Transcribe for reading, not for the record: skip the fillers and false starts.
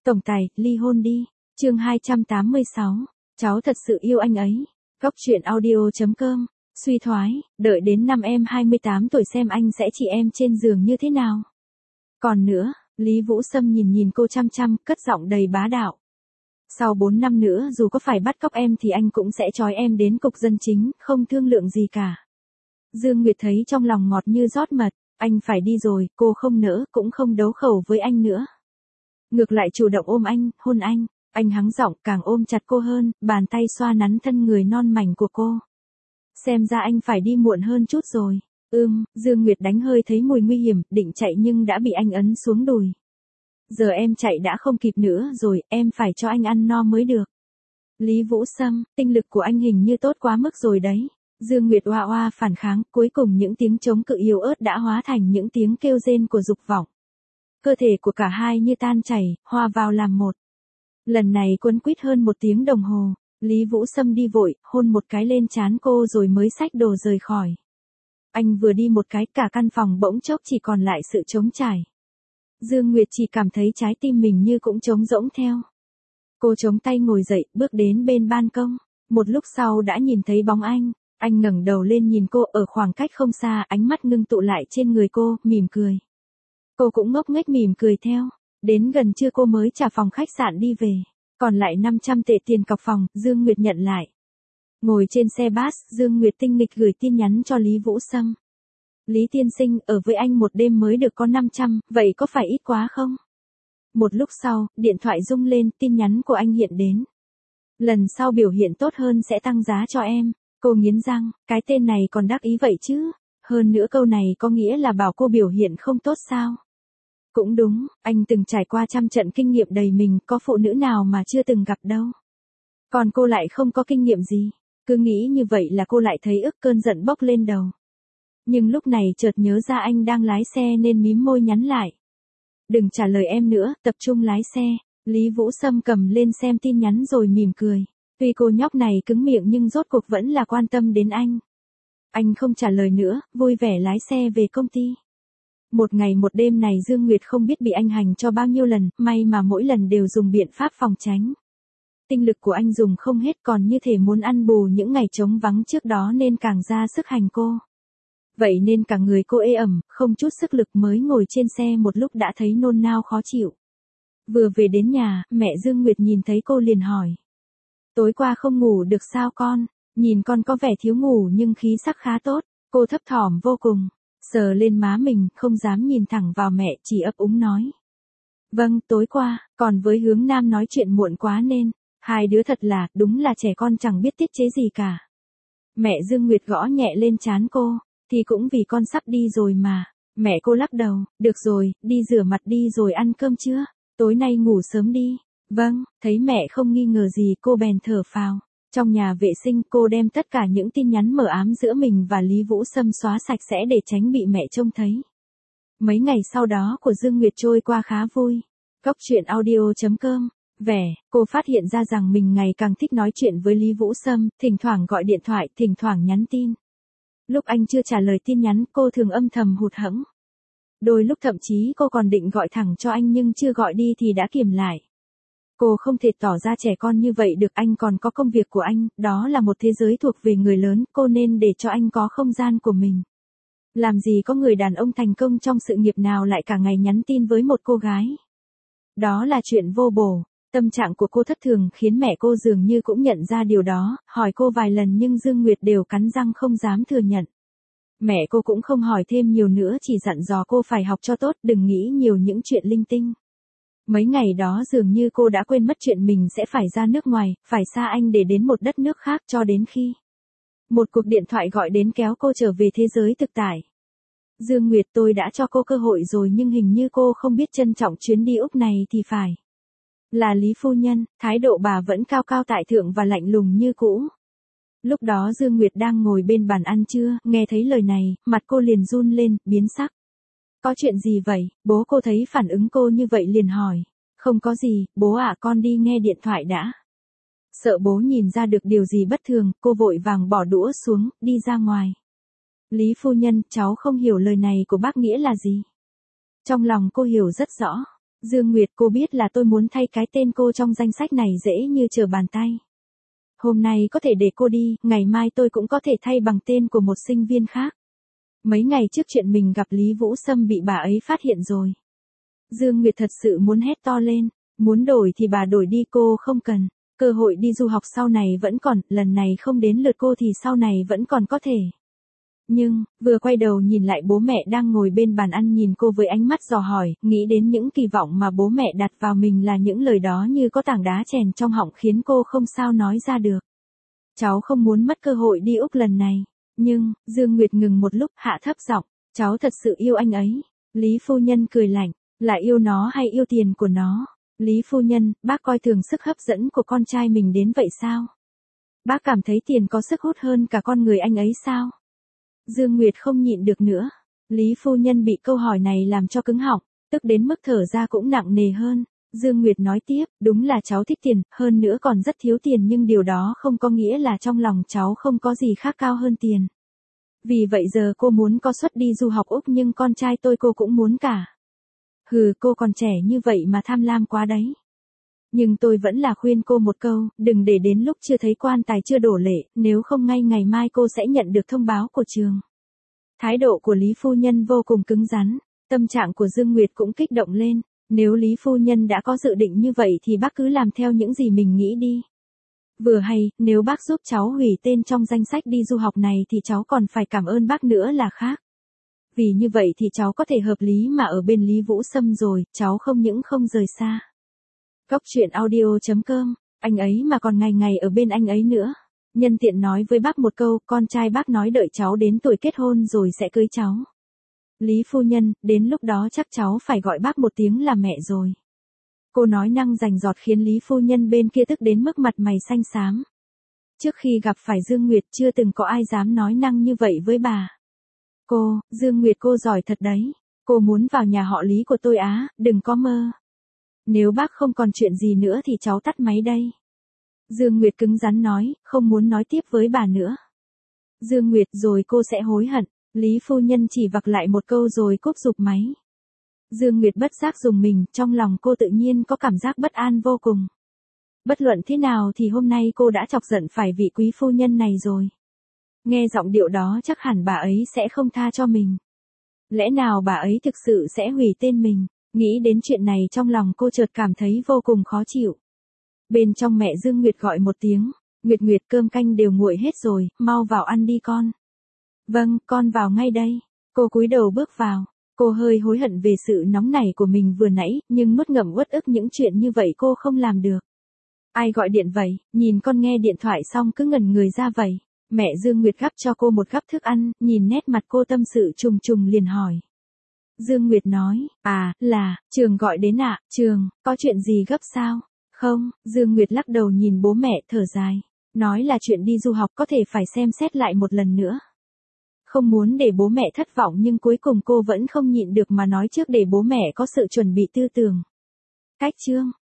Tổng tài, ly hôn đi. Chương 286. Cháu thật sự yêu anh ấy. Góc truyện audio.com. Suy thoái, đợi đến năm em 28 tuổi xem anh sẽ chị em trên giường như thế nào. Còn nữa, Lý Vũ Sâm nhìn cô chăm chăm, cất giọng đầy bá đạo. Sau 4 năm nữa dù có phải bắt cóc em thì anh cũng sẽ trói em đến cục dân chính, không thương lượng gì cả. Dương Nguyệt thấy trong lòng ngọt như rót mật, anh phải đi rồi, cô không nỡ, cũng không đấu khẩu với anh nữa. Ngược lại chủ động ôm anh, hôn anh hắng giọng càng ôm chặt cô hơn, bàn tay xoa nắn thân người non mảnh của cô. Xem ra anh phải đi muộn hơn chút rồi. Dương Nguyệt đánh hơi thấy mùi nguy hiểm, định chạy nhưng đã bị anh ấn xuống đùi. Giờ em chạy đã không kịp nữa rồi, em phải cho anh ăn no mới được. Lý Vũ Sâm, tinh lực của anh hình như tốt quá mức rồi đấy. Dương Nguyệt oa oa phản kháng, cuối cùng những tiếng chống cự yếu ớt đã hóa thành những tiếng kêu rên của dục vọng. Cơ thể của cả hai như tan chảy, hòa vào làm một. Lần này quấn quýt hơn 1 tiếng đồng hồ, Lý Vũ Sâm đi vội, hôn một cái lên trán cô rồi mới xách đồ rời khỏi. Anh vừa đi một cái, cả căn phòng bỗng chốc chỉ còn lại sự trống trải. Dương Nguyệt chỉ cảm thấy trái tim mình như cũng trống rỗng theo. Cô chống tay ngồi dậy, bước đến bên ban công. Một lúc sau đã nhìn thấy bóng anh ngẩng đầu lên nhìn cô ở khoảng cách không xa, ánh mắt ngưng tụ lại trên người cô, mỉm cười. Cô cũng ngốc nghếch mỉm cười theo. Đến gần trưa cô mới trả phòng khách sạn đi về. Còn lại 500 tệ tiền cọc phòng, Dương Nguyệt nhận lại. Ngồi trên xe bus, Dương Nguyệt tinh nghịch gửi tin nhắn cho Lý Vũ Sâm. Lý tiên sinh, ở với anh một đêm mới được có 500, vậy có phải ít quá không? Một lúc sau, điện thoại rung lên, tin nhắn của anh hiện đến. Lần sau biểu hiện tốt hơn sẽ tăng giá cho em. Cô nghiến răng, cái tên này còn đắc ý vậy chứ? Hơn nữa câu này có nghĩa là bảo cô biểu hiện không tốt sao? Cũng đúng, anh từng trải qua trăm trận kinh nghiệm đầy mình, có phụ nữ nào mà chưa từng gặp đâu. Còn cô lại không có kinh nghiệm gì. Cứ nghĩ như vậy là cô lại thấy cơn giận bốc lên đầu. Nhưng lúc này chợt nhớ ra anh đang lái xe nên mím môi nhắn lại. Đừng trả lời em nữa, tập trung lái xe. Lý Vũ Sâm cầm lên xem tin nhắn rồi mỉm cười. Tuy cô nhóc này cứng miệng nhưng rốt cuộc vẫn là quan tâm đến anh. Anh không trả lời nữa, vui vẻ lái xe về công ty. Một ngày một đêm này Dương Nguyệt không biết bị anh hành cho bao nhiêu lần, may mà mỗi lần đều dùng biện pháp phòng tránh. Tinh lực của anh dùng không hết, còn như thể muốn ăn bù những ngày trống vắng trước đó nên càng ra sức hành cô. Vậy nên cả người cô ê ẩm, không chút sức lực, mới ngồi trên xe một lúc đã thấy nôn nao khó chịu. Vừa về đến nhà, mẹ Dương Nguyệt nhìn thấy cô liền hỏi. Tối qua không ngủ được sao con? Nhìn con có vẻ thiếu ngủ nhưng khí sắc khá tốt. Cô thấp thỏm vô cùng. Sờ lên má mình, không dám nhìn thẳng vào mẹ, chỉ ấp úng nói. Vâng, tối qua, còn với Hướng Nam nói chuyện muộn quá nên, hai đứa thật là, đúng là trẻ con chẳng biết tiết chế gì cả. Mẹ Dương Nguyệt gõ nhẹ lên trán cô, thì cũng vì con sắp đi rồi mà. Mẹ cô lắc đầu, được rồi, đi rửa mặt đi rồi ăn cơm chưa? Tối nay ngủ sớm đi. Vâng, thấy mẹ không nghi ngờ gì cô bèn thở phào. Trong nhà vệ sinh cô đem tất cả những tin nhắn mờ ám giữa mình và Lý Vũ Sâm xóa sạch sẽ để tránh bị mẹ trông thấy. Mấy ngày sau đó của Dương Nguyệt trôi qua khá vui. Góc truyện audio.com. Cô phát hiện ra rằng mình ngày càng thích nói chuyện với Lý Vũ Sâm, thỉnh thoảng gọi điện thoại, thỉnh thoảng nhắn tin. Lúc anh chưa trả lời tin nhắn cô thường âm thầm hụt hẫng. Đôi lúc thậm chí cô còn định gọi thẳng cho anh nhưng chưa gọi đi thì đã kiềm lại. Cô không thể tỏ ra trẻ con như vậy được, anh còn có công việc của anh, đó là một thế giới thuộc về người lớn, cô nên để cho anh có không gian của mình. Làm gì có người đàn ông thành công trong sự nghiệp nào lại cả ngày nhắn tin với một cô gái. Đó là chuyện vô bổ. Tâm trạng của cô thất thường khiến mẹ cô dường như cũng nhận ra điều đó, hỏi cô vài lần nhưng Dương Nguyệt đều cắn răng không dám thừa nhận. Mẹ cô cũng không hỏi thêm nhiều nữa, chỉ dặn dò cô phải học cho tốt, đừng nghĩ nhiều những chuyện linh tinh. Mấy ngày đó dường như cô đã quên mất chuyện mình sẽ phải ra nước ngoài, phải xa anh để đến một đất nước khác, cho đến khi một cuộc điện thoại gọi đến kéo cô trở về thế giới thực tại. Dương Nguyệt, tôi đã cho cô cơ hội rồi nhưng hình như cô không biết trân trọng chuyến đi Úc này thì phải. Là Lý phu nhân, thái độ bà vẫn cao cao tại thượng và lạnh lùng như cũ. Lúc đó Dương Nguyệt đang ngồi bên bàn ăn trưa, nghe thấy lời này, mặt cô liền run lên, biến sắc. Có chuyện gì vậy? Bố cô thấy phản ứng cô như vậy liền hỏi. Không có gì, bố ạ, con đi nghe điện thoại đã. Sợ bố nhìn ra được điều gì bất thường, cô vội vàng bỏ đũa xuống, đi ra ngoài. Lý phu nhân, cháu không hiểu lời này của bác nghĩa là gì. Trong lòng cô hiểu rất rõ. Dương Nguyệt, cô biết là tôi muốn thay cái tên cô trong danh sách này dễ như trở bàn tay. Hôm nay có thể để cô đi, ngày mai tôi cũng có thể thay bằng tên của một sinh viên khác. Mấy ngày trước chuyện mình gặp Lý Vũ Sâm bị bà ấy phát hiện rồi. Dương Nguyệt thật sự muốn hét to lên, muốn đổi thì bà đổi đi, cô không cần. Cơ hội đi du học sau này vẫn còn, lần này không đến lượt cô thì sau này vẫn còn có thể. Nhưng, vừa quay đầu nhìn lại bố mẹ đang ngồi bên bàn ăn nhìn cô với ánh mắt dò hỏi, nghĩ đến những kỳ vọng mà bố mẹ đặt vào mình là những lời đó như có tảng đá chèn trong họng khiến cô không sao nói ra được. Cháu không muốn mất cơ hội đi Úc lần này. Nhưng, Dương Nguyệt ngừng một lúc, hạ thấp giọng, cháu thật sự yêu anh ấy. Lý phu nhân cười lạnh, là yêu nó hay yêu tiền của nó? Lý phu nhân, bác coi thường sức hấp dẫn của con trai mình đến vậy sao? Bác cảm thấy tiền có sức hút hơn cả con người anh ấy sao? Dương Nguyệt không nhịn được nữa. Lý phu nhân bị câu hỏi này làm cho cứng họng, tức đến mức thở ra cũng nặng nề hơn. Dương Nguyệt nói tiếp, đúng là cháu thích tiền, hơn nữa còn rất thiếu tiền, nhưng điều đó không có nghĩa là trong lòng cháu không có gì khác cao hơn tiền. Vì vậy giờ cô muốn có suất đi du học Úc, nhưng con trai tôi cô cũng muốn cả. Hừ, cô còn trẻ như vậy mà tham lam quá đấy. Nhưng tôi vẫn là khuyên cô một câu, đừng để đến lúc chưa thấy quan tài chưa đổ lệ, nếu không ngay ngày mai cô sẽ nhận được thông báo của trường. Thái độ của Lý phu nhân vô cùng cứng rắn, tâm trạng của Dương Nguyệt cũng kích động lên. Nếu Lý phu nhân đã có dự định như vậy thì bác cứ làm theo những gì mình nghĩ đi. Vừa hay, nếu bác giúp cháu hủy tên trong danh sách đi du học này thì cháu còn phải cảm ơn bác nữa là khác. Vì như vậy thì cháu có thể hợp lý mà ở bên Lý Vũ Sâm rồi, cháu không những không rời xa. Góc truyện audio.com, anh ấy mà còn ngày ngày ở bên anh ấy nữa. Nhân tiện nói với bác một câu, con trai bác nói đợi cháu đến tuổi kết hôn rồi sẽ cưới cháu. Lý phu nhân, đến lúc đó chắc cháu phải gọi bác một tiếng là mẹ rồi. Cô nói năng rành rọt khiến Lý phu nhân bên kia tức đến mức mặt mày xanh xám. Trước khi gặp phải Dương Nguyệt chưa từng có ai dám nói năng như vậy với bà. Cô, Dương Nguyệt cô giỏi thật đấy. Cô muốn vào nhà họ Lý của tôi á, đừng có mơ. Nếu bác không còn chuyện gì nữa thì cháu tắt máy đây. Dương Nguyệt cứng rắn nói, không muốn nói tiếp với bà nữa. Dương Nguyệt, rồi cô sẽ hối hận. Lý phu nhân chỉ vặc lại một câu rồi cúp rụp máy. Dương Nguyệt bất giác rùng mình, trong lòng cô tự nhiên có cảm giác bất an vô cùng. Bất luận thế nào thì hôm nay cô đã chọc giận phải vị quý phu nhân này rồi. Nghe giọng điệu đó chắc hẳn bà ấy sẽ không tha cho mình. Lẽ nào bà ấy thực sự sẽ hủy tên mình? Nghĩ đến chuyện này trong lòng cô chợt cảm thấy vô cùng khó chịu. Bên trong mẹ Dương Nguyệt gọi một tiếng, Nguyệt Nguyệt, cơm canh đều nguội hết rồi, mau vào ăn đi con. Vâng, con vào ngay đây. Cô cúi đầu bước vào. Cô hơi hối hận về sự nóng nảy của mình vừa nãy, nhưng nuốt ngậm uất ức những chuyện như vậy cô không làm được. Ai gọi điện vậy? Nhìn con nghe điện thoại xong cứ ngẩn người ra vậy. Mẹ Dương Nguyệt gắp cho cô một gắp thức ăn, nhìn nét mặt cô tâm sự trùng trùng liền hỏi. Dương Nguyệt nói, là, Trường gọi đến ạ. Trường, có chuyện gì gấp sao? Không, Dương Nguyệt lắc đầu nhìn bố mẹ thở dài. Nói là chuyện đi du học có thể phải xem xét lại một lần nữa. Không muốn để bố mẹ thất vọng nhưng cuối cùng cô vẫn không nhịn được mà nói trước để bố mẹ có sự chuẩn bị tư tưởng. Cách chương.